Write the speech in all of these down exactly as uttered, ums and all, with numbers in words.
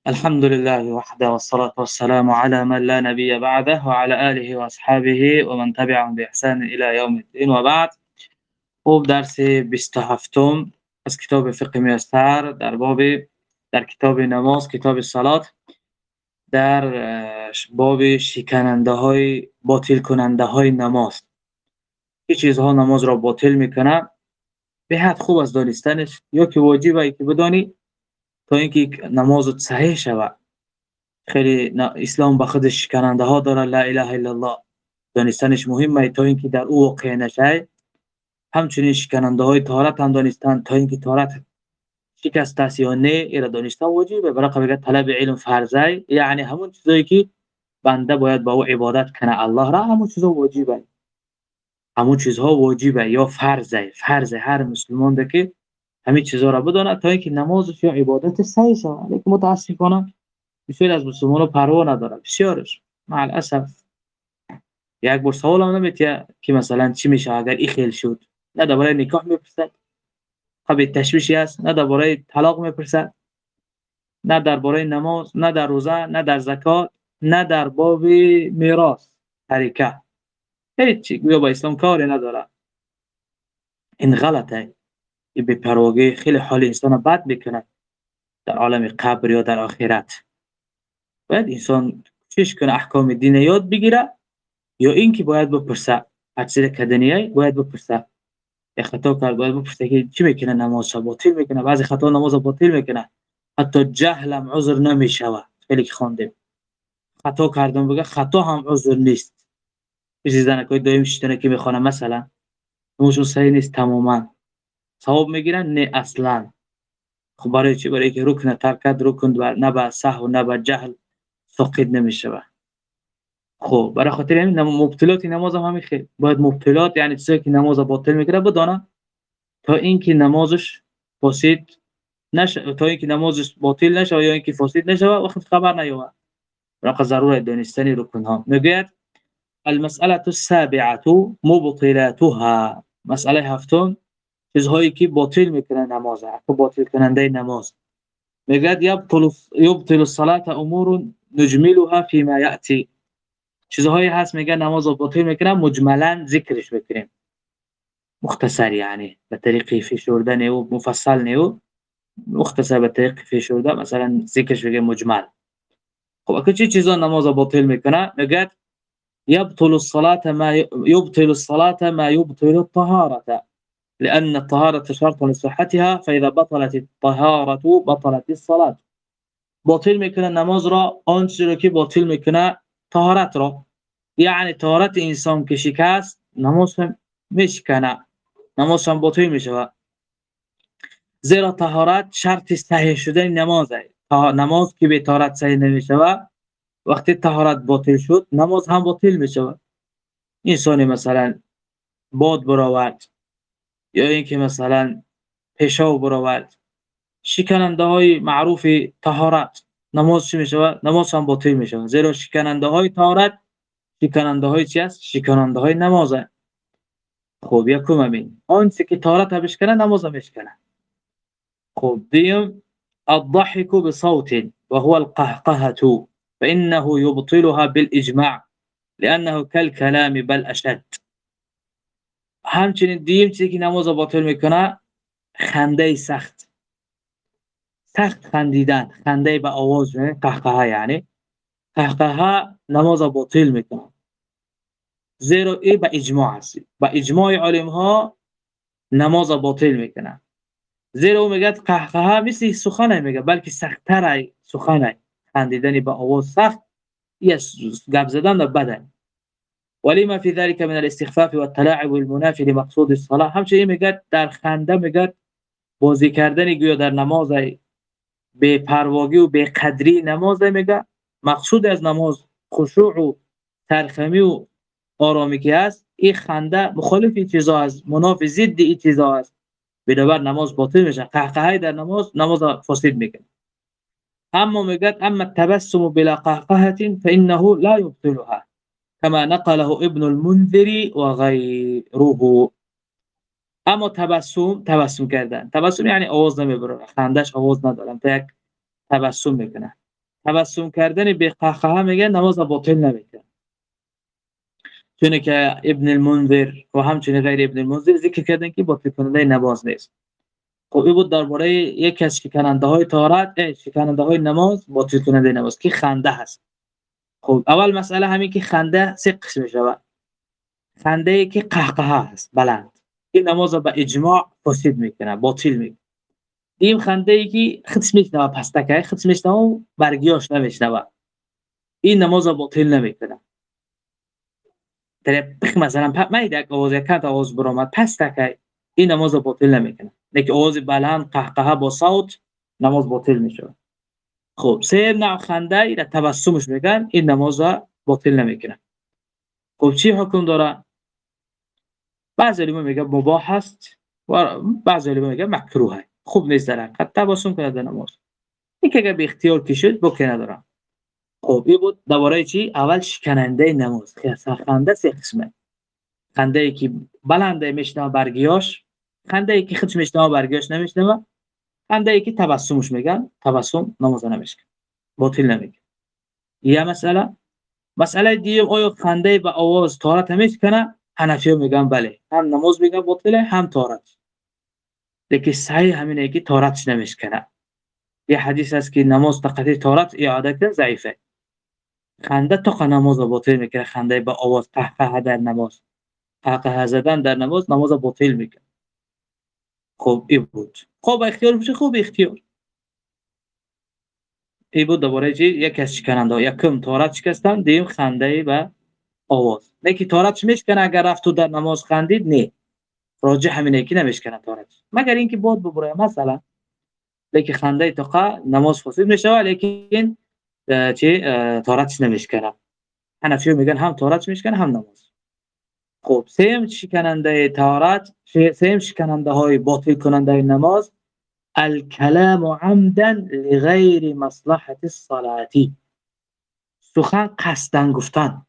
الحمد لله وحده والصلاة والسلام على من لا نبي بعده وعلى آله وأصحابه ومن تبعهم بإحسان إلى يوم الدين وبعد. خوب درس بیست و هفتم از کتاب فقه میسر در باب در کتاب نماز، کتاب صلات، در باب شکننده های باطل کننده های نماز. چه چیزها نماز را باطل میکنه؟ به حد خوب از دانستنش، یا که واجبه که بدانی تا اینکه نمازت صحیح شود. خیلی اسلام به خودش شکننده ها داره، لا اله الا الله دانستنش مهمه تا اینکه در او واقع نشه. همچنین شکننده های طهارت هم دانستن تا اینکه طهارت شکست است یا نه، ایرا دانستن واجبه. برای بگه طلب علم فرضه، یعنی همون چیزایی که بنده باید با او عبادت کنه الله را، همون چیزا واجبه، همون چیزها واجبه یا فرضه. فرضه هر مسلمان ده که همین چیزا را بدونه تا اینکه نمازش یا عبادت صحیح شود. لیکن متاسفانه بسیاری از مسلمان‌ها پروا نداره، بسیارش مع الاسف. یک بار سوال هم نمیتیه که مثلا چی میشه اگر این خیل شد، نه درباره نکاح میپرسد، خب تشویشی است، نه درباره طلاق میپرسد، نه درباره نماز، نه در روزه، نه در زکات، نه در باب میراث تریکه، هیچی گویا با اسلام کاری نداره. این غلطه، این بی‌پرواگی خیلی حال انسان بد میکنه در عالم قبر یا در آخرت. باید انسان چیش کنه احکام دین یاد بگیره، یا اینکه باید بپرسه حدسیر کدنیه باید بپرسه یک خطا کرد باید بپرسه که چی میکنه نماز باطل میکنه. بعضی خطا نماز باطل میکنه، حتی جهلم عذر نمیشوه. خیلی که خواندیم خطا کردم بگه خطا هم عذر نیست. چیزی زنکای دایم شیطنه که میخوانه مثلا نمازشون صحیح نیست تماما، ثواب میگیرن؟ نه اصلا. خب برای چی؟ برای که رکن ترکت رکن نه به سهو نه به جهل ساقط نمیشوه. خب برای خاطر همین مبطلات نماز هم همین خیلی باید مبطلات، یعنی چیزایی که نماز باطل میکنه بدانه تا اینکه نمازش فاسد نشه، تا اینکه نمازش باطل نشه یا اینکه فاسد نشه وقت خبر نیومد. برای ضرورت دانستن رکن ها. میگه المساله السابعه مبطلاتها، مسئله هفتم چیزهایی که باطل میکنه نماز، حتی باطل کننده نماز. میگه یبطل یبطل الصلاه امور نجملها فيما ياتي، چیزهایی هست میگه نماز باطل میکنه، مجملا ذکرش بکنیم، مختصر یعنی به طریق فشرده نه و مفصل نه و مختصر به طریق فشرده، مثلا ذکرش بگه مجمل. خب اگه چه چیزا نماز باطل میکنه؟ میگه يبطل الصلاه ما يبطل الصلاه ما يبطل الطهاره لان الطهاره شرط لصحتها فاذا بطلت الطهاره بطلت الصلاه. باطل میکنه نماز را آنچه را که باطل میکنه طهارت را، یعنی طهارت انسان که شکست نماز هم میشکنه، نماز هم باطل میشه. زیرا طهارت شرط صحیح شدن نمازه. نماز که به طهارت صحیح نمیشه وقتی طهارت باطل شد نماز هم باطل میشه. انسان مثلا باد براورد یا اینکه مثلا پیشاب براورد، شکننده های معروف طهارت، نماز چی میشه؟ نماز هم باطل میشه. زیرا شکننده های طهارت شکننده های چی است؟ شکننده های نمازه. خب یکم همین آنچه که طهارت بشکنه نماز میشکنه. خب دیم الضحك بصوت وهو القهقهة فإنه يبطلها بالإجماع لأنه كالكلام بل أشد. همچنین دیم چیزی که نماز باطل میکنه خنده سخت، سخت خندیدن، خنده با آواز، قهقه، یعنی قهقه نماز باطل میکنه. زیرا ای با اجماع است، با اجماع علم ها نماز باطل میکنه. زیرا او میگه قهقه مثل سخن میگه بلکه سخت‌تر سخن، خندیدن با آواز سخت یا گپ زدن در بدن. ولی ما فی ذلك من الاستخفاف والتلاعب المنافي لمقصود الصلاه. همچنین میگه در خنده میگه بازی کردن گویا در نماز به پرواگی و به قدری نماز میگه مقصود از نماز خشوع و ترخمی و آرامی که است. این خنده مخالف این چیزا است، منافی ضد این چیزا است، بنابر نماز باطل میشه. قهقهه در نماز نماز فاسد میکنه. اما میگه اما التبسم بلا قهقهه فانه لا يبطلها كما نقله ابن المنذر وغيره. اما تبسم، تبسم کردن، تبسم یعنی آواز نمیبره، خندش آواز نداره، تا یک تبسم میکنه. تبسم کردن به قهقه میگه نماز باطل نمیکنه. چون که ابن المنذر و همچنین غیر ابن المنذر ذکر کردن که باطل کننده نماز نیست. خب این بود درباره یک از شکننده های طهارت، شکننده های نماز، باطل کننده نماز که خنده هست. خب اول مسئله همین که خنده سه قسم میشه. خنده ای که قهقه هست بلند، این نماز با اجماع فاسد میکنه، باطل میکنه. این خنده ای که خطش میشنوه پستکه خطش میشنوه و برگیاش نمیشنوه، این نماز باطل نمیکنه. در مثلا ما یک آواز یک آواز برآمد پستکه، این نماز باطل نمیکنه. لیکن آواز بلند قهقه با صوت نماز باطل میشه. خب سه نوع خنده ای را تبسمش میگن، این نماز باطل نمیکنه. خب چی حکم داره؟ بعضی علما میگه مباح است و بعضی علما میگه مکروه. خوب نیست در حقیقت تبسم کنه در نماز. این که اگه به اختیار کشید بکنه نداره. خب این بود درباره چی؟ اول شکننده نماز. خنده سه قسمه. خنده ای که بلنده میشنوه برگیاش، خنده ای که خودش میشنوه برگیاش نمیشنوه، خنده ای که تبسمش میگن، تبسم نماز نمیشه، باطل نمیگه. یه مسئله. مسئله دیگه آیا خنده با آواز طهارت میکنه؟ حنفی میگن بله، هم نماز میگن باطله هم طهارت. لیکن صحیح همینه که طهارتش نمیکنه. یه حدیث هست که نماز تقطی طهارت اعاده کن ضعیفه. خنده تا نماز باطل میکنه. خنده با آواز قهقه در نماز، قهقه زدن در نماز نماز باطل میکنه. خب این بود. خب اختیار بشه، خوب اختیار. این بود دوباره چی؟ یک از شکننده، یکم طهارت شکستن، دیم خنده و آواز. نه که طهارتش میشکنه اگر رفت تو در نماز خندید، نه. راجع همینه که نمیشکنه طهارت. مگر اینکه بود ببره مثلا. لیکن خنده تا نماز فاسد میشه، لیکن چی طهارتش نمیشکنه. حنفی میگن هم طهارت میشکنه هم نماز. خب سیم شکننده طهارت، سیم شکننده های باطل کننده نماز، الکلام عمدا لغیر مصلحت الصلاة، سخن قصدن گفتن.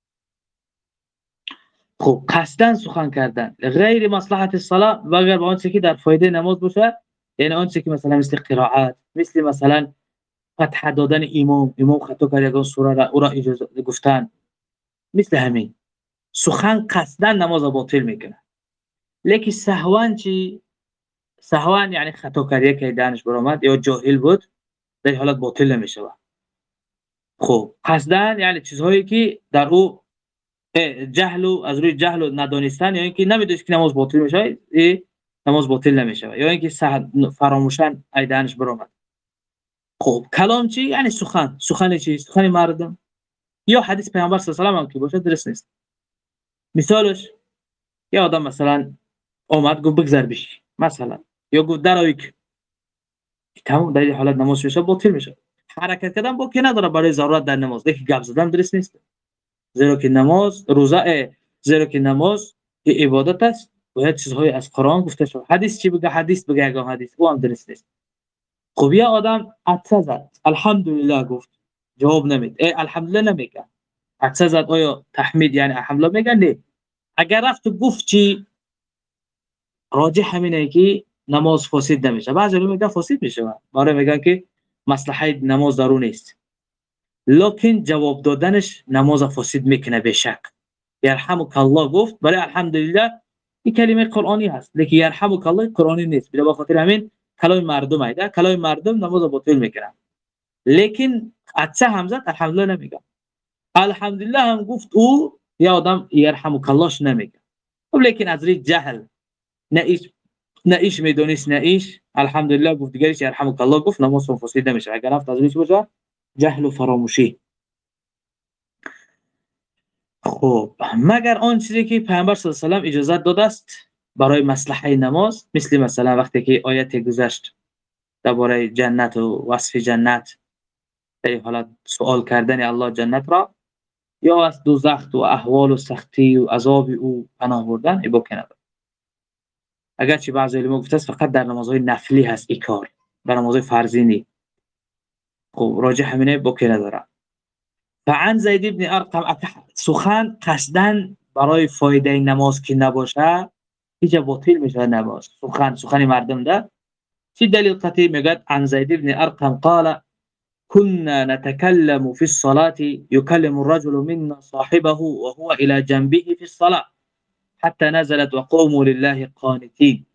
خب قصدن سخن کردن غیر مصلحت الصلاة، و اگر به آن چیزی که در فایده نماز باشه، یعنی آن چیزی که مثلا مثل قرائت، مثل مثلا فتح دادن امام، امام خطا کرد یگان سوره را او را اجازه گفتن، مثل همین سخن قصدن نماز باطل میکنه. لیکن سهوان چی؟ سهوان یعنی خطا کرد که دانش برآمد یا جاهل بود، در حالت باطل نمیشه. خب قصدن یعنی چیزهایی که در او جهل و از روی جهل و ندانستن، یا اینکه نمیدونی که نماز باطل میشه، نماز باطل نمیشه، یا اینکه فراموشن ایدانش برآمد. خب کلام چی؟ یعنی سخن. سخن چی؟ سخن مردم یا حدیث پیامبر صلی الله علیه و آله هم که باشه درست نیست. مثالش یا آدم مثلا اومد گفت بگذر بشی مثلا، یا گفت درآی که تمام در این حالت نماز میشه باطل میشه. حرکت کردن با کی نداره برای ضرورت در نماز، دیگه گپ زدن درست نیست. زیرا که نماز روزه، زیرا که نماز عبادت است، باید چیزهای از قرآن گفته شود. حدیث چی بگه؟ حدیث بگه اگه حدیث او هم درست نیست. خب یا آدم عطسه زد، الحمدلله گفت، جواب نمید، ای الحمدلله نمیگه. عطسه زد آیا تحمید یعنی الحمدلله میگه؟ نه. اگر رفت گفت چی؟ راجح همینه که نماز فاسد نمیشه. بعضی میگن فاسد میشه، برای میگن که مصلحت نماز ضرور نیست، لکن جواب دادنش نماز فاسد میکنه به شک. یرحمک الله گفت برای الحمدلله، این کلمه قرآنی هست، لیکن یرحمک الله قرآنی نیست. به خاطر همین کلام مردم ایده، کلام مردم نماز باطل میکنه. لیکن عطسه هم زد الحمدلله نمیگه، الحمدلله هم گفت او، یا آدم یرحمک اللهش نمیگه. خب لیکن از روی جهل، نه ایش نه ایش میدونیش نه ایش الحمدلله گفت، دیگریش یرحمک الله گفت، نماز فاسد نمیشه اگر رفت از روی باشه جهل و فراموشی. خب مگر آن چیزی که پیامبر صلی الله علیه و آله اجازه داده است برای مصلحه نماز، مثل مثلا وقتی که آیت گذشت درباره جنت و وصف جنت، در این حالت سوال کردن الله جنت را، یا از دوزخ و احوال و سختی و عذاب او پناه بردن، ای بکنه. اگرچه بعضی علما گفته است فقط در نمازهای نفلی هست این کار، در نمازهای فرضی نی. خب راجع همینه بکنه داره. فعن زید بن ارقم، سخن قصدن برای فایده نماز که نباشه هیچ باطل میشه نماز. سخن سخن مردم ده چی دلیل قطعی میگه؟ عن زید بن ارقم قال كنا نتكلم في الصلاة يكلم الرجل منا صاحبه وهو إلى جنبه في الصلاة حتى نزلت وقوموا لله قانتين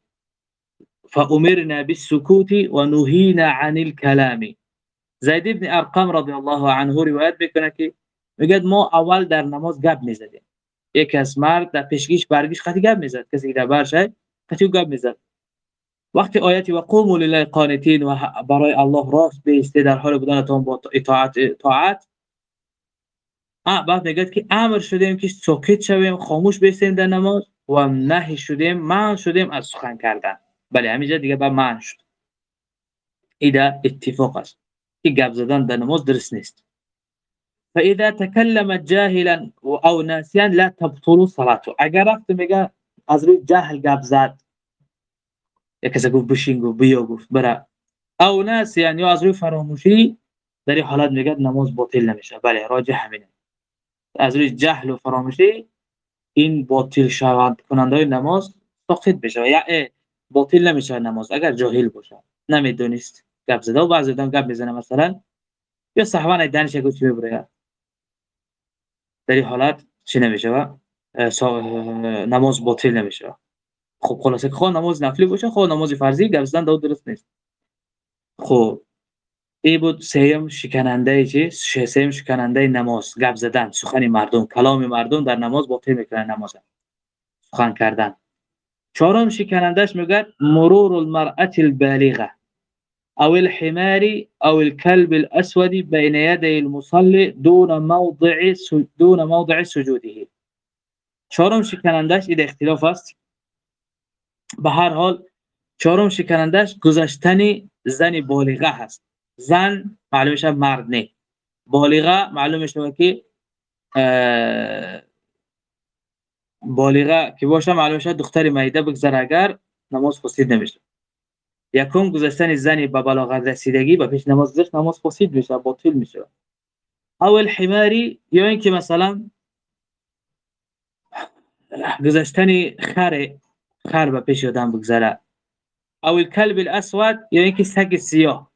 فأمرنا بالسكوت ونهينا عن الكلام. زید ابن ارقم رضی الله عنه روایت میکنه که میگه ما اول در نماز گپ میزدیم. یک از مرد در پیشگیش برگیش خطی گپ میزد، کسی که در برشه خطی گپ میزد. وقتی آیتی و قوموا لله قانتین و برای الله راست بایسته در حال بودنتان با اطاعت اطاعت آ بعد میگه که امر شدیم که سکوت شویم، خاموش بایستیم در نماز و نهی شدیم، منع شدیم از سخن کردن. بله همینجا دیگه با منع شد. ایده اتفاق است که گپ زدن در نماز درست نیست. فاذا تكلم جاهلا او ناسيا لا تبطل صلاته. اگر رفت میگه از روی جهل گپ زد، یک کسی گفت بشین گفت بیا گفت برا، او ناسيا یا از روی فراموشی، در این حالت میگه نماز باطل نمیشه. بله راجح همینه، از روی جهل و فراموشی این باطل شوند کننده نماز ساقط بشه، یا باطل نمیشه نماز اگر جاهل باشه نمیدونست گپ زده و بعضی وقتا گپ میزنه مثلا یا صحوان دانش گوش میبره، در این حالت چی نمیشه؟ نماز باطل نمیشه. خب خلاصه که خود نماز نفلی باشه خود نماز فرضی گپ زدن دو درست نیست. خب این بود سیم شکننده چی؟ سیم شکننده نماز، گپ زدن، سخن مردم، کلام مردم در نماز باطل میکنه نماز، سخن کردن. چهارم شکنندهش میگه مرور المرأة البالغة او الحمار او الكلب الاسود بين يدي المصلي دون موضع دون موضع سجوده. چهارم شکنندهش این اختلاف است. به هر حال چهارم شکنندهش گذشتن زن بالغه هست. زن معلوم میشه مرد نه، بالغه معلوم میشه که بالغه که باشه معلوم میشه دختر میده بگذره اگر نماز فاسد نمیشه. یکم گذشتن زنی به بلاغت رسیدگی به پیش نماز گذاشت نماز فاسد میشه، باطل میشه. او الحماری یا اینکه مثلا گذشتن خر خر به پیش آدم بگذره. او الكلب الاسود یا اینکه سگ سیاه.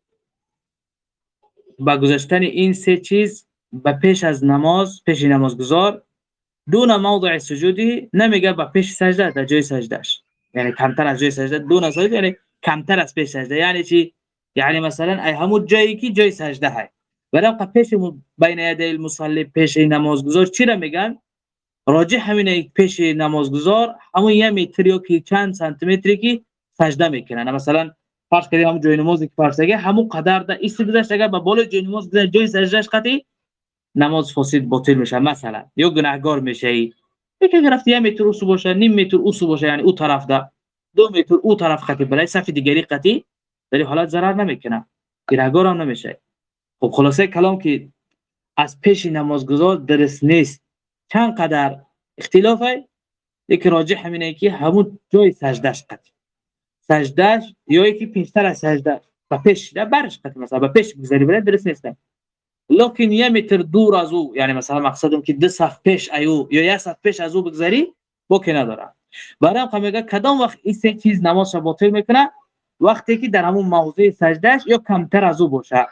با گذشتن این سه چیز به پیش از نماز، پیش نمازگزار، دون موضع سجودی، نمیگه به پیش سجده، در جای سجدهش، یعنی کمتر از جای سجده، دون سجده یعنی کمتر از پیش سجده. یعنی چی؟ یعنی مثلا ای همون جایی که جای سجده های، برای پیش بین یدی المصلی، پیش نمازگزار چی را میگن؟ راجح همینه، پیش نمازگزار همون یک متر یا که چند سانتی متری که سجده میکنن. مثلا فرض کنید همون جای نمازی که فرسگه همون قدر ده ایست گذاشت، اگر به بالای جای نماز گذاشت جای سجدهش قطعی نماز فاسد باطل میشه. مثلا یا گناهگار میشه. یکی گرفت یک متر اوسو باشه، نیم متر اوسو باشه، یعنی او طرف ده دو متر او طرف قطعی برای صف دیگری قطعی، در این حالت ضرر نمیکنه، گناهگار هم نمیشه. خب خلاصه کلام که از پیش نمازگزار درست نیست. چند قدر اختلافه، یک راجح همینه که همون جای سجدهش قطعی، سجدهش یا یکی پیشتر از سجده و پیش ده برش قطعی، مثلا به پیش بگذاری برای درست نیست. لکن یک متر دور از او، یعنی مثلا مقصدم که دو صف پیش ایو یا یک صف پیش از او بگذاری با که نداره. برای هم میگه کدام وقت این سه چیز نماز را باطل میکنه؟ وقتی که در همون موضع سجدهش یا کمتر از او باشه.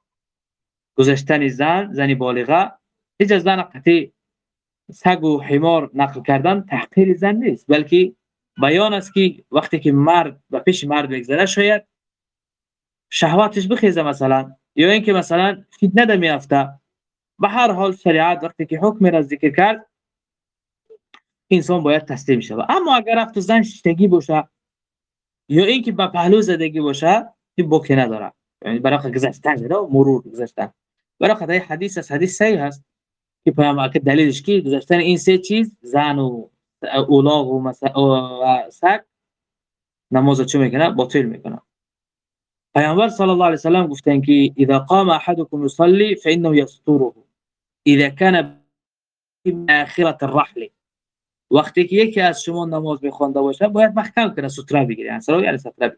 گذشتن زن، زنی بالغه، هیچ از زن قطعی سگ و حمار نقل کردن تحقیر زن نیست، بلکه بیان است که وقتی که مرد و پیش مرد بگذره شاید شهواتش بخیزه مثلا، یا اینکه مثلا فتنه ده میافته. به هر حال شریعت وقتی که حکم را ذکر کرد انسان باید تسلیم شود. اما اگر رفت زن شتگی باشه یا اینکه به پهلو زدگی باشه این بوکی نداره، یعنی برای گذشتن ده مرور گذشتن. برای خدای حدیث است، حدیث صحیح است که پیامبر که دلیلش کی گذشتن این سه چیز، زن و اولاغ و مثلا سگ، نماز چه میکنه؟ باطل میکنه. پیامبر صلی الله علیه و سلم گفتن که اذا قام احدكم يصلي فانه يستره اذا كان اخره الرحل. وقتی که یکی از شما نماز میخوانده باشه باید محکم کنه، ستره بگیره، یعنی سرا یعنی ستره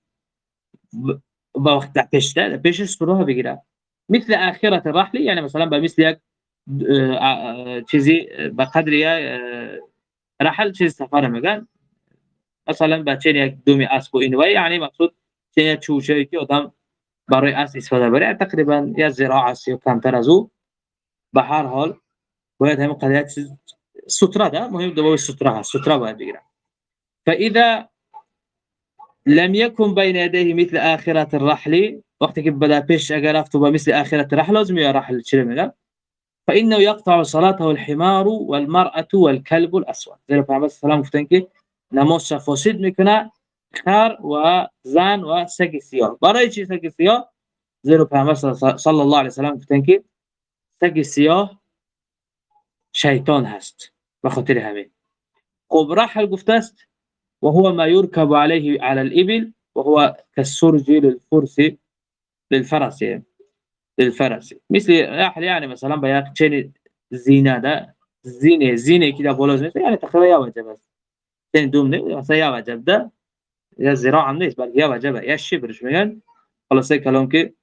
با وقت پیشته پیش ستره بگیره. مثل اخره الرحل یعنی مثلا به مثل یک چیزی به قدر یک رحل چیز سفر میگن، مثلا بچه یک دومی اسب و اینوای، یعنی مقصود چه چوچه‌ای که آدم برای اصل استفاده بره تقریبا یا ذراع است یا کمتر از او. به هر حال باید همین قضیه چیز ستره ده مهم دوای ستره هست، ستره باید بگیرم. فاذا لم يكن بين يديه مثل آخرة الرحل، وقتی که بدا پیش اگر رفت با مثل آخرة الرحل لازم یا رحل چه میگم، فانه يقطع صلاته الحمار والمرأة والكلب الاسود. زیرا پیامبر صلی الله علیه و گفتن که نماز فاسد میکنه خر و زن و سگ سیاه. برای چی سگ سیاه؟ زیرا پیامبر صلی الله علیه و سلم گفتن که سگ سیاه شیطان هست. به خاطر همین خب رحل گفته است و هو ما يركب عليه على الابل وهو كالسرج للفرس للفرس للفرس مثل رحل يعني مثلا بياق چنین زینه ده زینه زینه که در بالا میشه یعنی تقریبا یا وجب است. این دوم نه مثلا یا وجب ده یا ذراع هم نیست بلکه یا وجبه یا شبرش میگن. خلاصه کلام که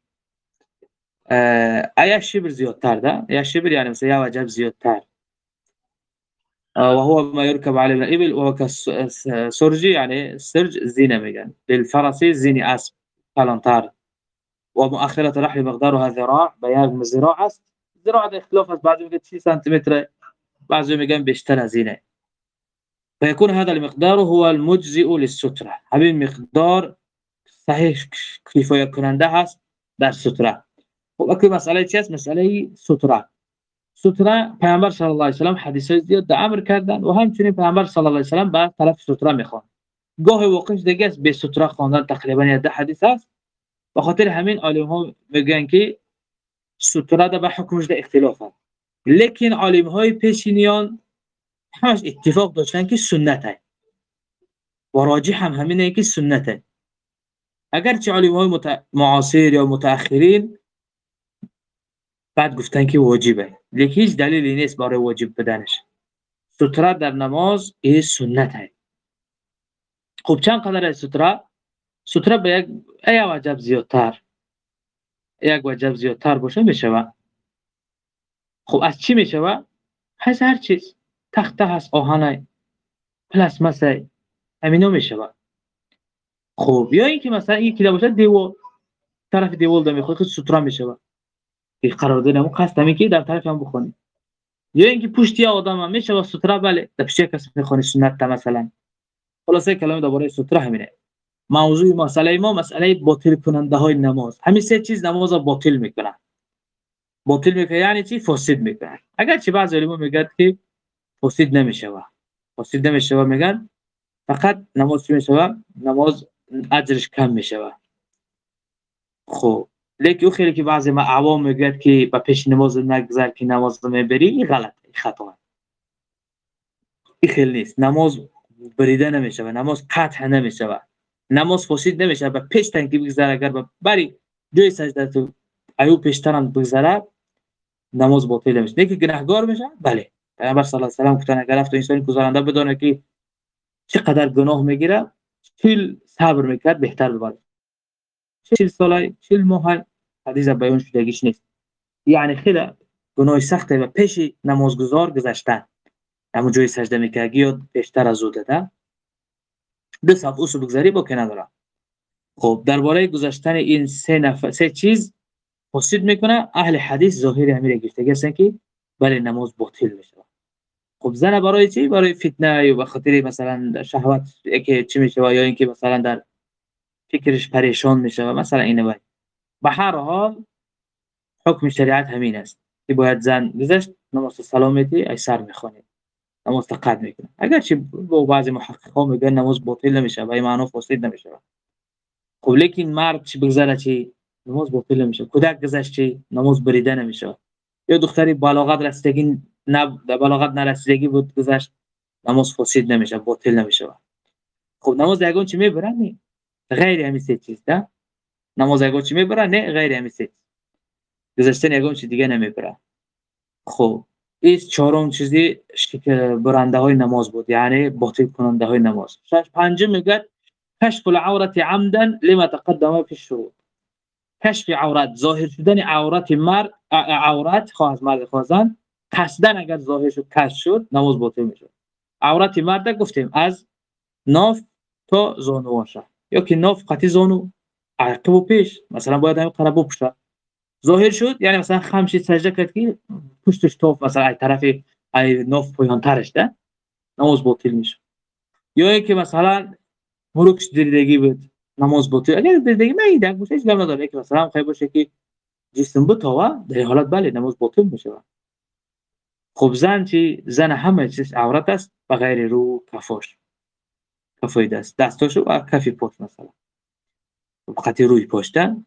ایا شبر زیادتر ده یا شبر یعنی مثلا یا وجب زیادتر. وهو ما يركب عليه من الإبل وهو كالسرج يعني السرج زينة میگن للفرس زينة اسب کلانتر. و مؤخرة الرحل مقدارها ذراع بیان ذراع است. ذراع ده اختلاف است، بعضی میگن سی سانتی متر بعضی میگن بیشتر از اینه. فيكون هذا المقدار هو المجزئ للسترة. همین مقدار صحیح کفایت کننده هست در ستره. خب اکی مسئله چی است؟ مسئله ستره. ستره پیامبر صلی الله علیه و سلم حدیث زیاد امر کردن و همچنین پیامبر صلی الله علیه و سلم به طرف ستره میخوان. گاه واقعش دیگه است به ستره خواندن تقریبا ده حدیث است. به خاطر همین عالم ها میگن که ستره ده به حکمش ده اختلاف است. لیکن عالم های پیشینیان همش اتفاق داشتن که سنته و راجح هم همینه که سنته. اگرچه عالم های مت... معاصر یا متأخرین بعد گفتن که واجبه، لیکن هیچ دلیلی نیست برای واجب بدنش. ستره در نماز این سنته. خب چند قدر است ستره؟ ستره به یک یک وجب زیادتر یک وجب زیادتر باشه میشوه. خب از چی میشوه؟ از هر چیز. تخته هست، آهنه، پلاستماسه، همینا میشوه. خب یا اینکه مثلا این که باشه دیوار، طرف دیوار دم میخواد ستره میشوه. این قرارداد نمو قصد همین که در طرف هم بخونی. یا اینکه پشتی آدم هم میشوه ستره، بله در پیش کسی میخونی سنت مثلا. خلاصه کلام درباره ستره همینه. موضوع مسئله ما مسئله باطل کننده های نماز. همین سه چیز نماز باطل میکنه. باطل میکنه یعنی چی؟ فاسد میکنه. اگر چه بعضی علما میگن که فاسد نمیشوه. فاسد نمیشوه میگن فقط نماز چی میشوه؟ نماز اجرش کم میشوه. خب لیکن او خیلی که بعضی ما عوام میگن که با پیش نماز نگذر که نماز میبری، این غلطه، این خطا. این خیلی نیست. نماز بریده نمیشوه، نماز قطع نمیشوه. نماز فاسد نمیشه با پیش تنگی بگذره. اگر بری جای سجده تو ایو پیشترم بگذره نماز باطل نمیشه. نه که گناهگار میشه. بله پیامبر صلی الله علیه و سلم گفتن اگر رفت انسان گزارنده بدونه که چقدر گناه میگیره، چهل صبر میکرد بهتر ببره. چهل ساله چهل ماه حدیث بیان شدگیش نیست. یعنی خیلی گناه سخته و پیش نمازگزار گذشتن. اما جای سجده میکرد یا پیشتر از او داده دو صف اوسو بگذاری با که نداره. خب درباره گذاشتن این سه نفر سه چیز فاسد میکنه. اهل حدیث ظاهر امیر گفتگی هستن که بله نماز باطل میشه. خب زن برای چی؟ برای فتنه یا به خاطر مثلا شهوت که چی میشه یا اینکه مثلا در فکرش پریشان میشه و مثلا اینه. باید به هر حال حکم شریعت همین است که باید زن گذاشت نماز سلامتی ای سر میخونه، نماز تقد میکنه. اگرچه با بعضی محققان میگن نماز باطل نمیشه و این معنی فاسد نمیشه. خب لیکن مرد چی بگذره چی نماز باطل نمیشه. کودک گذشت چی نماز بریده نمیشه. یا دختری بلاغت رسیدگی نه بلاغت نرسیدگی بود گذشت نماز فاسد نمیشه، باطل نمیشه. خب نماز یگان چی میبره؟ نه غیر همین سه چیز ده. نماز یگان چی میبره؟ نه غیر همین سه. گذشتن یگان چی دیگه نمیبره. خب این چهارم چیزی برنده های نماز بود، یعنی باطل کننده های نماز. شش پنجم میگه کشف العورت عمدا لما تقدم فی الشروط. کشف عورت، ظاهر شدن عورت مرد، عورت خواهد مرد خواهد قصدن اگر ظاهر شد کشف شد نماز باطل میشه. عورت مرد گفتیم از ناف تا زانو باشه، یا که ناف قطعی زانو عقب و پیش مثلا باید همین قرار بپوشه. ظاهر شد یعنی مثلا خمشی سجده کرد که پشتش توف مثلا از طرف ای ناف پایانترش ده نماز باطل میشه. یا اینکه مثلا مروکش دریدگی بود نماز باطل. اگر دریدگی میده باشه هیچ گم نداره که مثلا خیلی باشه که جسم بتاوه در این حالت بله نماز باطل میشه. خب زن چی؟ زن همه چیز عورت است بغیر رو کفاش، کفای دست دستاشو و کفی پاش مثلا بخاطر روی پاشتن.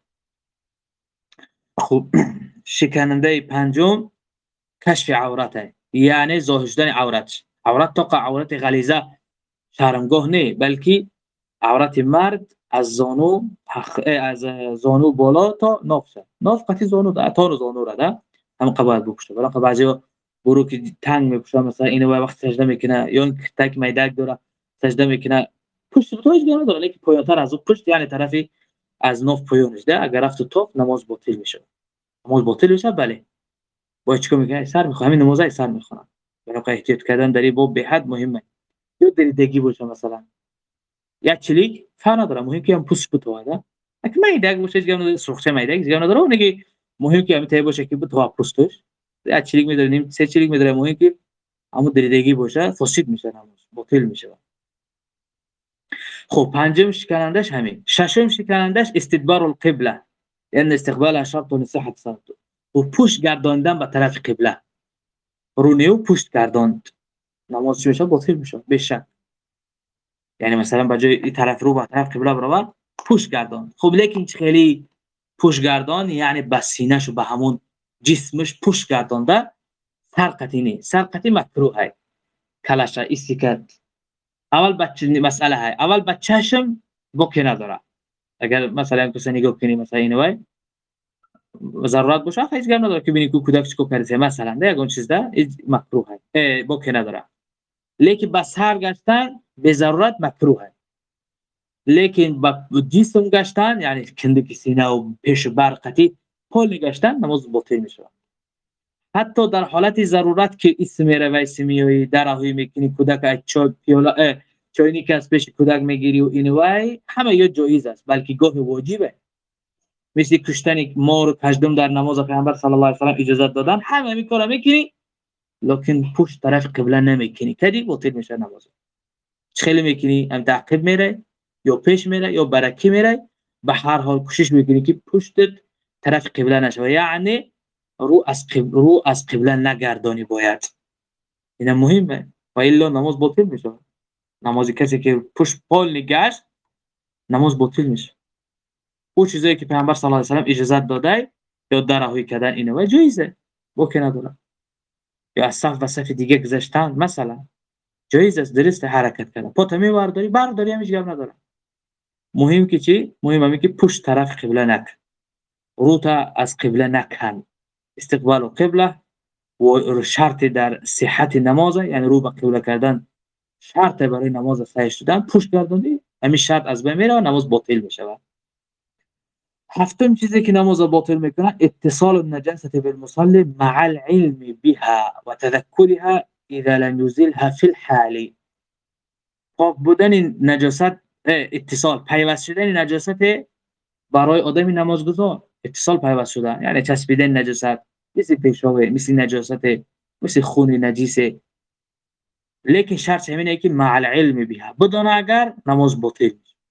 خب شکننده پنجم کشف عورته، یعنی ظاهر شدن عورت. عورت تا عورت غلیظه شرمگاه نه، بلکه عورت مرد از زانو از زانو بالا تا ناف. ناف قطعی زانو ده تا زانو را ده هم قباعت بپوشه. ولی خب بعضیا برو که تنگ میپوشه مثلا اینو وقت سجده میکنه یا تک میدک داره سجده میکنه پشت تو هیچ گونه داره لیکن پایانتر از اون پشت یعنی طرفی از ناف پایانش ده اگر رفت تو نماز باطل میشه. نماز باطل میشه بله. باید چیکار میکنه؟ سر میخوام همین نمازای سر میخونم. برای احتیاط کردن در این باب به حد مهمه. یا دریدگی باشه مثلا یا چلیک فرق نداره مهم که هم پوست بتواده. اگه میدک باشه گم نداره سرخچه میدک گم نداره اونگی مهم که همین تای باشه که بتوا پوستش. یا چلیک میداره نیم سه چلیک میداره مهم که همون دریدگی باشه فاسد میشه نماز باطل میشه. خب پنجم شکنندش همین. ششم شکنندش استدبار القبله، یعنی استقبال شرط و صحت صلات و پشت گرداندن به طرف قبله. رونه و پشت گرداند نماز چه میشه باطل میشه بشک. یعنی مثلا به جای این طرف رو به طرف قبله برابر پشت گردان. خب لیکن خیلی پشت گردان یعنی به سینه‌شو به همون جسمش پشت گردانده سرقتی نه. سرقتی مکروه کلاش استیکت اول بچه مسئله های اول بچه‌شم بوکی نداره. اگر مثلا کسی نگاه کنی مثلا اینو ضرورت باشه هیچ گم نداره که ببینی که کودک چیکار کرده مثلا ده اون چیز ده مکروه بوکی نداره. لیکن با سر گشتن به ضرورت مکروه. لیکن با جسم گشتن یعنی کندی سینه و پیش برقتی پل گشتن نماز باطل میشه. حتی در حالت ضرورت که اسم میره و اسم میوی دراهی میکنی کودک از چای پیاله چایینی که از پیش کودک میگیری و اینوای همه یا جایز است بلکه گاه واجبه. مثل کشتن مار و کژدم در نماز پیامبر صلی الله علیه و آله اجازه دادن همه همین کارا میکنی لیکن پشت طرف قبله نمیکنی کدی باطل میشه نماز. خیلی میکنی هم تعقیب میره یا پیش میره یا برکی میره به هر حال کوشش میکنی که پشتت طرف قبله نشه یعنی رو از قبله رو از قبله نگردانی باید. این مهمه و الا نماز باطل میشه. نماز کسی که پشت پال نگاشت نماز باطل میشه. او چیزایی که پیامبر صلی الله علیه و آله اجازه داده یا دراهی کردن اینو جایزه باکی نداره. یا از صف و صف دیگه گذاشتن مثلا جایز است درست حرکت کردن پا تمی وارداری بارداری همیش گم نداره. مهم که چی؟ مهم همین که پشت طرف قبله نکن. رو تا از قبله نکن. استقبال و قبله و شرط در صحت نماز یعنی رو به قبله کردن شرط برای نماز صحیح شدن پشت گردوندی همین شرط از بین میره و نماز باطل میشه. هفتم چیزی که نماز باطل میکنه اتصال النجاسه بالمصلي مع العلم بها وتذكرها اذا لم يزلها في الحال. پاک بودن نجاست اتصال پیوست شدن نجاست برای آدم نمازگزار. اتصال پیوست شدن یعنی چسبیدن نجاست مثل پیشاب مثل نجاست مثل خون نجیسه. لیکن شرط همینه که مع العلم بها بدون اگر نماز باطل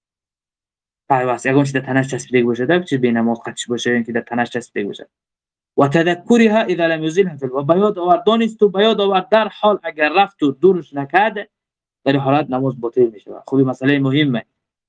پیوست اگه اون چیز تنش چسبیده باشه در چه بین نماز قطعش باشه اینکه در تنش چسبیده باشه. و تذکرها اذا لم يزلها في الوقت بیاد آوردن است و بیاد آورد در حال اگر رفت و دورش نکرد در حالت نماز باطل میشه. خوبی مسئله مهمه.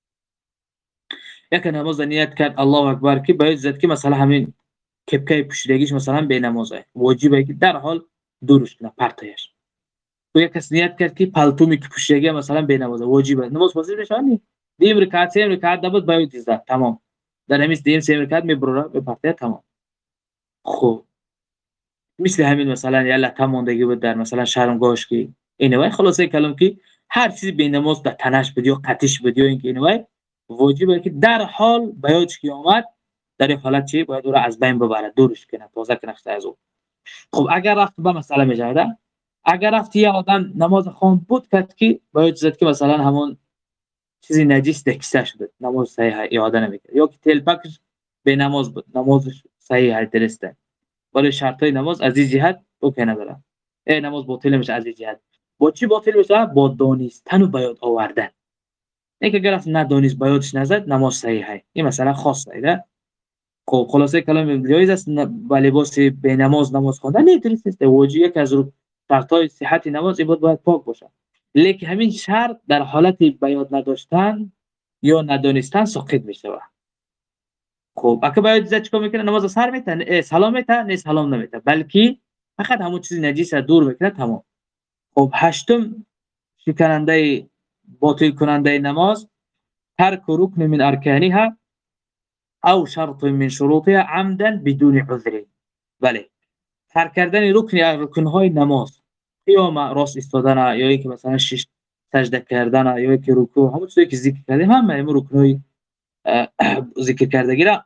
یک نماز نیت کرد الله اکبر که باید زد که مثلا همین کپکای پوشیدگیش مثلا به نمازه واجبه که در حال دورش کنه پرتایش. و یک کس نیت کرد که پالتومی که پوشیدگی مثلا به نمازه واجبه نماز باطل میشه. نی دیم رکعت سه رکعت دبد باید زد تمام در همین دیم سه رکعت میبره به پرتای تمام. خب مثل همین مثلا یلا تماندگی بود در مثلا شرمگاهش که اینوای خلاصه کلام که هر چیزی به نماز در تنش بود یا قطیش بود یا اینکه اینوای واجبه که در حال بیاد که اومد در این حالت چی باید او را از بین ببره دورش کنه تازه کنه از او. خب اگر رفت به مسئله میجاده اگر رفت یه آدم نماز خوان بود کرد که باید زد که مثلا همون چیزی نجس در کیسه شده نماز صحیح اعاده نمیکنه، یا که تیل پکش به نماز بود نمازش صحیح درسته، ولی شرطای نماز از این جهت اوکی نداره. ای نماز باطل میشه از این جهت. با چی باطل میشه؟ با دانستن و بیاد آوردن. اینکه اگر اصلا ندانست بیادش نزد نماز صحیحه. این مثلا خاص نیست. خب خلاصه کلام جایز است با لباس به نماز نماز خواندن نه درست است. واجب یک از شرطای صحت نماز عبادت باید پاک باشه. لیکن همین شرط در حالت بیاد نداشتن یا ندانستن ساقط میشه. خب اگه باید زد چیکار میکنه؟ نماز سر میتن سلام میتن نه سلام نمیتن، بلکه فقط همون چیز نجس دور میکنه تمام. خب هشتم شکننده باطل کننده نماز ترک رکن من ارکانها او شرط من شروطها عمدا بدون عذر. بله، ترک کردن رکن از رکنهای نماز، قیام راست ایستادن یا اینکه مثلا شش سجده کردن یا اینکه رکوع، همون چیزی که ذکر کردیم همه این رکنهای ذکر کردگی را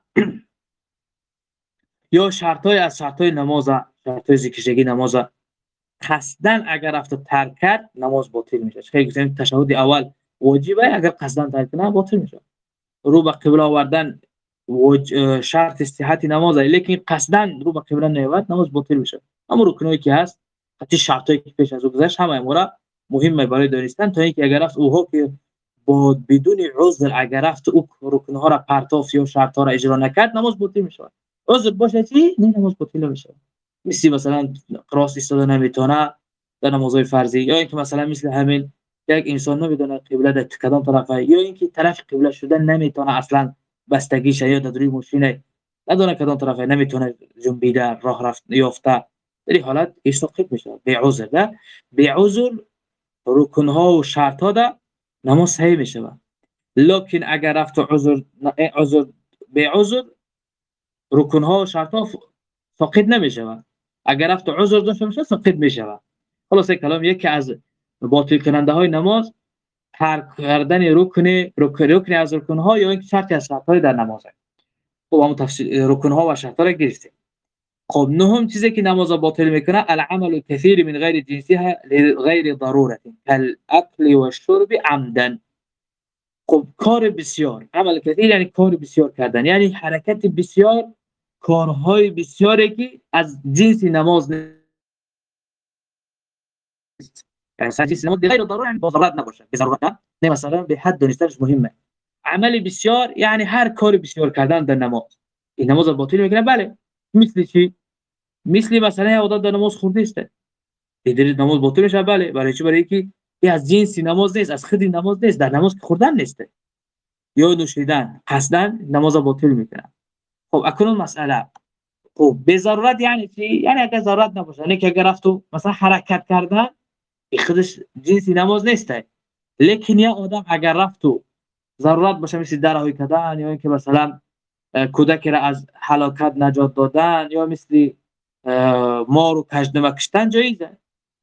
یا شرطای از شرطای نماز، شرطای ذکر شدگی نماز قصدن اگر رفت ترک کرد نماز باطل میشه. خیلی گفتیم تشهد اول واجبه، اگر قصدن ترک کنه باطل میشه. رو به قبله آوردن شرط صحت نماز، لیکن قصدن رو به قبله نیومد نماز باطل میشه. اما رکنایی که هست حتی شرطایی که پیش از او گذشت همه امورا مهمه برای دانستن، تا اینکه اگر رفت اوها که با بدون عذر اگر رفت او رکنها را پرتاف یا شرطها را اجرا نکرد نماز باطل میشه. عذر باشه چی؟ نه نماز باطل نمیشه. مثل مثلا راست ایستادن نمیتونه در نمازهای فرضی، یا اینکه مثلا مثل همین یک انسان نمیدونه قبله در کدام طرفه، یا اینکه طرف قبله شدن نمیتونه اصلا بستگیش یا در روی ماشین ندونه کدام طرفه نمیتونه جنبیده راه رفت یافته، در این حالت استقامت میشه به عذر. ده به عذر رکنها و شرطها ده نماز صحیح میشه. لکن اگر رفت عذر عذر به عذر رکنها و شرطها فقط نمیشه. اگر رفت عذر داشته باشه سقط میشه. خلاص کلام یکی از باطل کننده های نماز ترک کردن رکن رکن رکن از رکن ها یا اینکه شرط از شرط های در نماز. خب هم تفصیل رکن ها و شرط ها را گرفتیم. خب نهم چیزی که نماز باطل میکنه العمل الكثير من غیر جنسها لغیر ضروره كالاكل والشرب عمدا. خب کار بسیار، عمل کثیر یعنی کار بسیار کردن، یعنی حرکت بسیار، کارهای بسیاری که از جنس نماز نیست. یعنی جنس نماز غیر ضروری یعنی با ضرورت نباشه، به ضرورت نه, نه مثلا به حد دانستنش مهمه. عمل بسیار یعنی هر کار بسیار کردن در نماز. این نماز باطل میکنه. بله، مثل چی؟ مثل مثلا عادت در نماز خورده است. دیدید نماز باطل میشه. بله، برای چی؟ برای اینکه این از جنس نماز نیست، از خود نماز نیست، در نماز خوردن نیست. یا نوشیدن قصدن نماز باطل میکنه. خب اکنون مسئله خب به ضرورت یعنی چی؟ یعنی اگه ضرورت نباشه، یعنی که اگر رفتو مثلا حرکت کردن خودش جنسی نماز نیسته، لیکن یا آدم اگر رفتو ضرورت باشه مثل درهای کردن یا اینکه مثلا کودک را از هلاکت نجات دادن یا مثل مار و کژدم کشتن جایزه،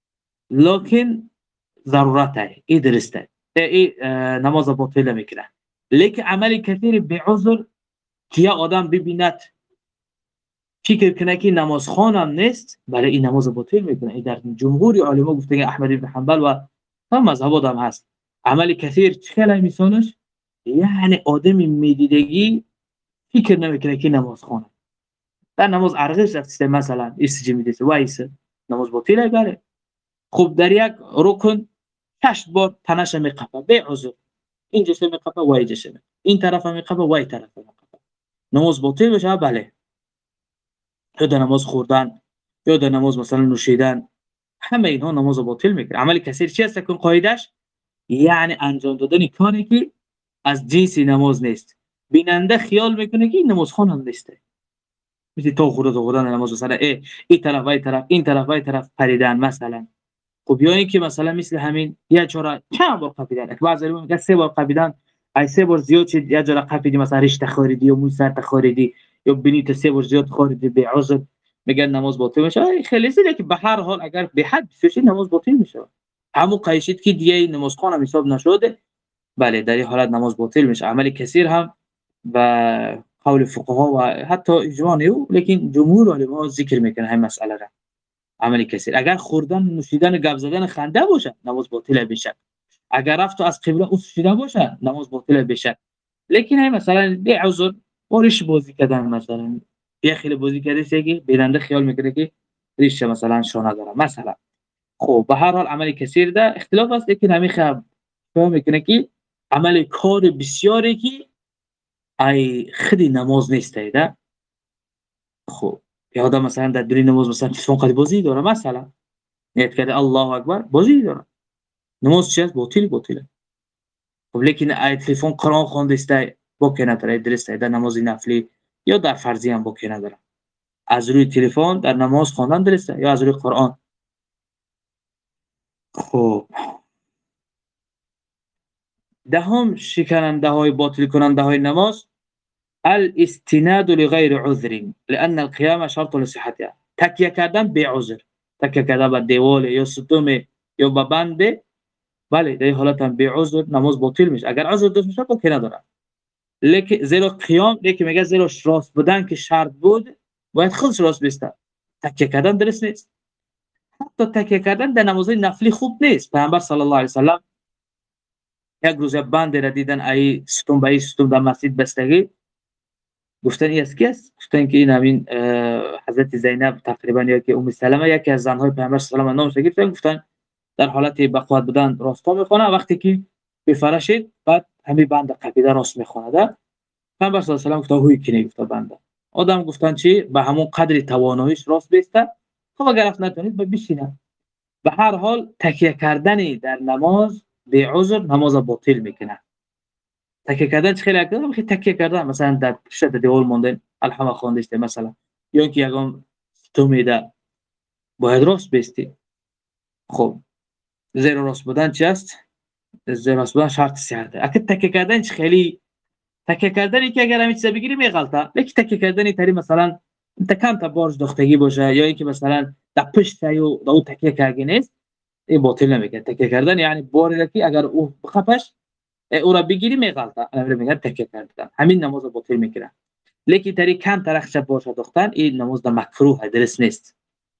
لیکن ضرورته این درسته، این نماز باطل میکنه. لیکن عمل کثیر به عذر که یا آدم ببیند فکر کنه که نماز خوانم نیست، برای این نماز باطل میکنه. این در جمهور علما گفتن احمد بن حنبل و هم مذهب هم هست. عمل کثیر چه مثالش؟ یعنی آدم میدیدگی فکر نمیکنه که نماز خوانه، در نماز ارزش است مثلا استجی میده وایس نماز باطله. بله، خب در یک رکن هشت بار تنش میقفه به عذر، این جسم میقفه وای جسم، این طرف میقفه وای طرف میقفه، نماز باطل بشه. بله، یا در نماز خوردن یا در نماز مثلا نوشیدن، همه اینها نماز باطل میکنه. عمل کثیر چی است که قاعدش؟ یعنی انجام دادن کاری که از جنس نماز نیست. بیننده خیال میکنه که این نماز خوانم نیست، مثل تو خورد تو خوردن نماز مثلا ای این طرف وای طرف این طرف وای طرف پریدن مثلا. خب یا اینکه مثلا مثل همین یا چرا چند بار قپیدن، بعضی میگن سه بار قپیدن، ای سه بار زیاد چه یا جرا قپیدی مثلا رشته خاریدی یا مو سر خاریدی یا بنیت سه بار زیاد خاریدی به عذر میگن نماز باطل میشه. خیلی زیاده که به هر حال اگر به حد بشه نماز باطل میشه. همون قیشید که دیگه نماز خوانم حساب نشده، بله در این حالت نماز باطل میشه. عمل کثیر هم و قول فقها و حتی اجماع نیو، لیکن جمهور علما ذکر میکنه همین مسئله را. عمل کثیر اگر خوردن نوشیدن گپ زدن خنده باشه نماز باطل بشه. اگر رفت و از قبله افتاده باشه نماز باطل بشه. لیکن این مثلا به عذر بارش بازی کردن، مثلا یه خیلی بازی کرده که بیننده خیال میکنه که ریش مثلا شو نداره مثلا. خب به هر حال عمل کثیر ده اختلاف است، لیکن همین خب فهم میکنه که عمل کار بسیاری که ای خیلی نماز نیست ده. خب یادا مثلا در دلی نماز مثلا تلفن قد بازی داره مثلا، نیت کرده الله اکبر بازی داره، نماز چیه باطل باطله. خب لیکن ای تلفن قرآن خوانده است با که نداره درست ده نماز نفلی یا در فرضی هم با که نداره. از روی تلفن در نماز خواندن درسته یا از روی قرآن؟ خب دهم شکننده های باطل کننده های نماز الاستناد لغیر عذر لان القيام شرط لصحتها. تکیه کردن به عذر، تکیه کردن به دیوال یا ستون یا به بنده، بله در این حالت هم به عذر نماز باطل میشه. اگر عذر داشته باشه با که نداره. لیکن زیرا قیام، لیکن میگه زیرا راست بودن که شرط بود باید خودش راست بیسته. تکیه کردن درست نیست. حتی تکیه کردن در نماز نفلی خوب نیست. پیامبر صلی الله علیه و سلم یک روز بنده را دیدن ای ستون به ستون در مسجد بستگی، گفتن این از کی است؟ گفتن که این همین حضرت زینب تقریبا یا که ام سلمه یکی از زنهای پیامبر صلی الله علیه و سلم نامش گرفتن، گفتن در حالت بقوت بودن راستا میخونه، وقتی که بفرشید بعد همین بنده قبیله راست میخونه. پیامبر صلی الله علیه و سلم گفت هوی کی نگفت بنده. آدم گفتن چی به همون قدر تواناییش راست بیسته. خب اگر اف نتونید بشینه. به هر حال تکیه کردن در نماز به عذر نماز باطل میکنه. تکیه کردن خیلی اگه خیلی تکیه کردن مثلا در پشت دیوار موندن الحمد خواندیسته مثلا، یا اینکه یگام تو میده باید راست بیستی. خب زیر راست بودن چی است؟ زیر راست بودن شرط صحته. اگه تکیه کردن خیلی تکیه کردنی که اگر همین چیزا بگیری میغلطه، لیکن تکیه کردنی تری مثلا انت کم تا بارش دختگی باشه یا اینکه مثلا در پشت یا دو تکیه کردی نیست، این باطل نمیکنه. تکیه کردن یعنی باری که اگر او بخپش او را بگیری میغلطه، امر میگه تکیه کردن همین نماز باطل میکنه. لیکن تری کم ترخش باشه دختن این نماز در مکروه درست نیست.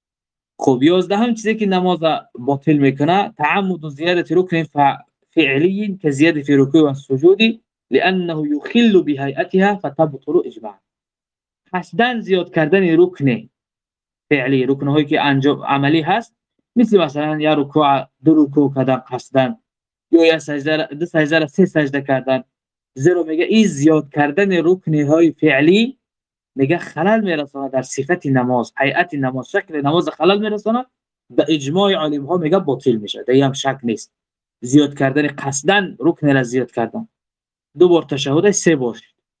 خب یازدهم چیزی که نماز باطل میکنه تعمد زیادت رکن فعلی که زیاده فی رکوع و سجود لانه یخل بهیئتها فتبطل اجماعا. قصدن زیاد کردن رکن فعلی، رکن هایی که انجام عملی هست، مثل مثلا یا رکوع دو رکوع کردن قصدن یا یا سجده دو سجده سه سجده کردن، زیرا میگه این زیاد کردن رکن های فعلی میگه خلل میرسونه در صفت نماز، هیئت نماز، شکل نماز خلل میرسونه. به اجماع علم ها میگه باطل میشه، دیگه هم شک نیست. زیاد کردن قصدن رکن را زیاد کردن، دو بار تشهد سه بار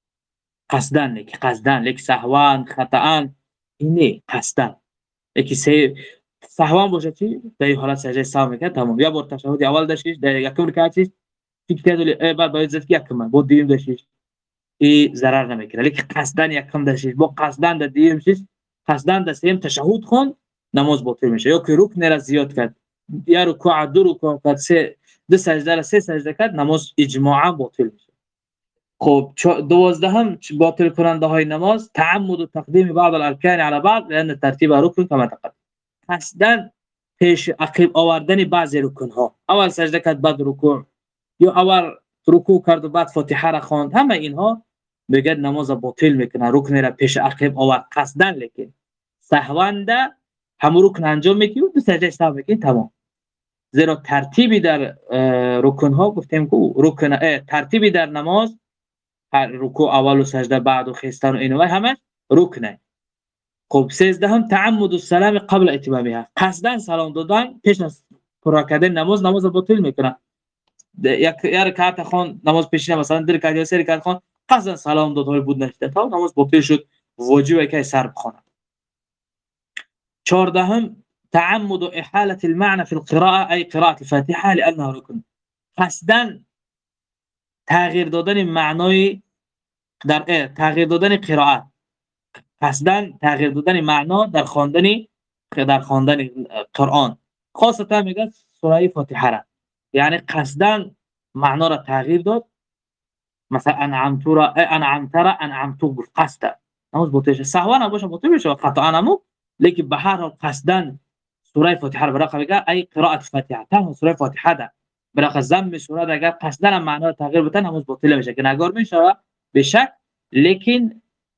قصدن، نه که قصدن لیک سهوا خطا، اینه قصدن یکی سه سهوا باشه چی در این حالت سجده سهو میکنه تمام. یا بار تشهد اول داشتیش در یکم رکعت چیز فکر کردی بعد باید زد یکم بود دیم داشتیش این ضرر نمیکنه. لیکن قصدن یکم داشتیش با قصدن در دیم چیز قصدن در سیم تشهد خون نماز باطل میشه. یا که رکن را زیاد کرد یا رکوع دو رکوع کرد سه دو سجده سه سجده کرد نماز اجماعا باطل میشه. خب دوازدهم باطل کننده های نماز تعمد تقدیم بعض الارکان علی بعض لان ترتیب رکن کما تقدم. قصدن پیش عقب آوردن بعضی رکن ها، اول سجده کرد بعد رکوع یا اول رکوع کرد و بعد فاتحه را خواند، همه اینها میگه نماز باطل میکنه. رکن را پیش عقب آورد قصدن، لیکن سهوانده هم رکن انجام میگی و دو سجده سهو میگی تمام. زیرا ترتیبی در رکن ها گفتیم که رکن ترتیبی در نماز هر رکوع اول و سجده بعد و خستن و اینو همه رکنه. خب سیزدهم تعمد السلام قبل اتمامها، قصدن سلام دادن پیش از پر کردن نماز نماز باطل میکنه. یک یک رکعت خون نماز پیشین مثلا در رکعت یا سه رکعت خون قصدن سلام داد های بود نشده تا نماز باطل شد، واجبه که سر بخونه. چهاردهم تعمد احاله المعنى في القراءه ای قراءه الفاتحه لانها ركن، قصدن تغییر دادن معنای در تغییر دادن قرائت، قصدن تغییر دادن معنا در خواندن در خواندن قرآن، خاصتا میگه سوره فاتحه را، یعنی قصدن معنا را تغییر داد. مثلا انعمت را انعمت را انعمت قصد نماز باطل سهوا نباشه باطل میشه خطا نمو، لیکن به هر حال قصدن سوره فاتحه را برای میگه ای قرائت فاتحه تا سوره فاتحه ده برای ضم صورت اگر قصدن هم معنا تغییر بده نماز باطل میشه که نگار میشه به شک، لیکن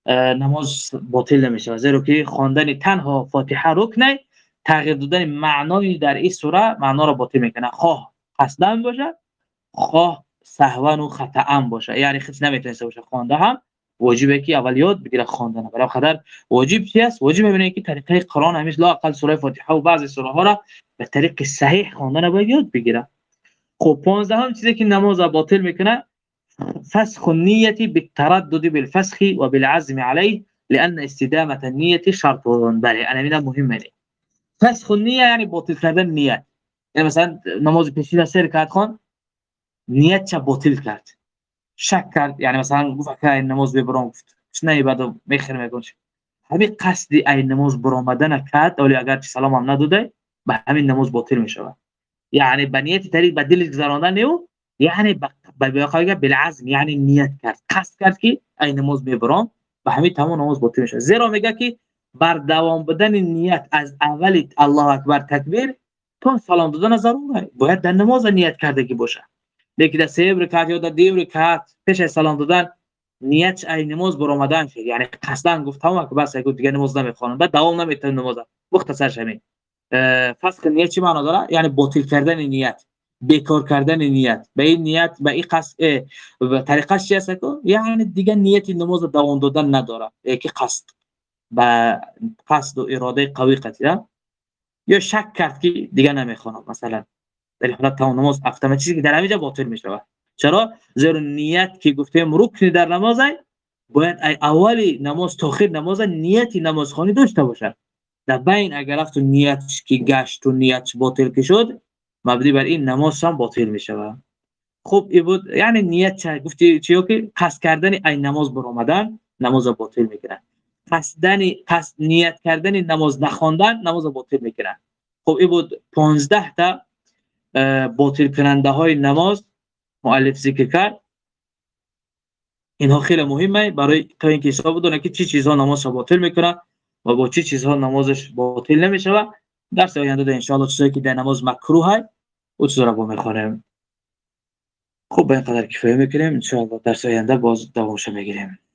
نماز باطل نمیشه زیرا که خواندن تنها فاتحه رکنه، تغییر دادن معنای در این سوره معنا را باطل میکنه، خواه قصدن باشه خواه سهوا و خطا باشه، یعنی کسی نمیتونه باشه خوانده هم واجبه که اول یاد بگیره خواندن. برای خاطر واجب چی است؟ واجب ببینید که طریقه قرآن همیش لا اقل سوره فاتحه و بعضی سوره ها را به طریق صحیح خواندن باید یاد بگیره. خب پانزدهم چیزی که نماز باطل میکنه فسخ النية بالتردد بالفسخ وبالعزم عليه لأن استدامة النية شرط. بله انا میدونم مهمه. فسخ النية یعنی باطل کردن نیت. یعنی مثلا نماز پیشین سه رکعت خوان نیت چه باطل کرد، شک کرد، یعنی مثلا گفت که این نماز ببرم گفت نه بعد میخیر میگم همین قصد این نماز برآمدن کرد ولی اگر سلام هم نداده به همین نماز باطل میشه. یعنی به نیت طریق به دل گذراندن نیو، یعنی به بخوای بالعزم یعنی نیت کرد قصد کرد که این نماز میبرم به همین تمام نماز باطل میشه. زیرا میگه که بر دوام بدن نیت از اول الله اکبر تکبیر تا سلام دادن ضروره، باید در نماز نیت کردگی باشه. لیکن در سه رکعت یا در دو رکعت پیش سلام دادن نیت این نماز برآمدن شد، یعنی قصدن گفتم که بس گفت دیگه نماز نمیخوانم بعد دوام نمیتونم نماز مختصر شمین. فسخ نیت چی معنا داره؟ یعنی باطل کردن نیت، بیکار کردن نیت. به این نیت به این قصد به طریقش چی است که یعنی دیگه نیت نماز دوام دادن نداره، یکی قصد با قصد و اراده قوی قطعا یا شک کرد که دیگه نمیخوانم مثلا در حالت تمام نماز اتوماتیکی که در همینجا باطل میشه. چرا؟ زیرا نیت که گفتیم رکن در نماز باید اولی نماز تا آخر نماز نیت نماز خوانی داشته باشه. در بین اگر رفت نیت که گشت و نیت باطل که شد مبنی بر این نماز هم باطل میشه. خب این بود یعنی نیت چه گفتی چیو که قصد کردن این نماز برآمدن نماز باطل میکنه، قصدن قصد نیت کردن نماز نخواندن نماز باطل میکنه. خب این بود پانزده تا باطل کننده های نماز مؤلف ذکر کرد. اینها خیلی مهمه برای تا اینکه حساب بدونه که چی چیزها نماز باطل میکنه و با چی چیزها نمازش باطل نمیشه. و درس آینده ان شاء الله چیزایی که در نماز مکروه او چیزا رو میخونیم. خب به این قدر کفایه میکنیم، ان شاء الله درس آینده باز دوامش میگیریم.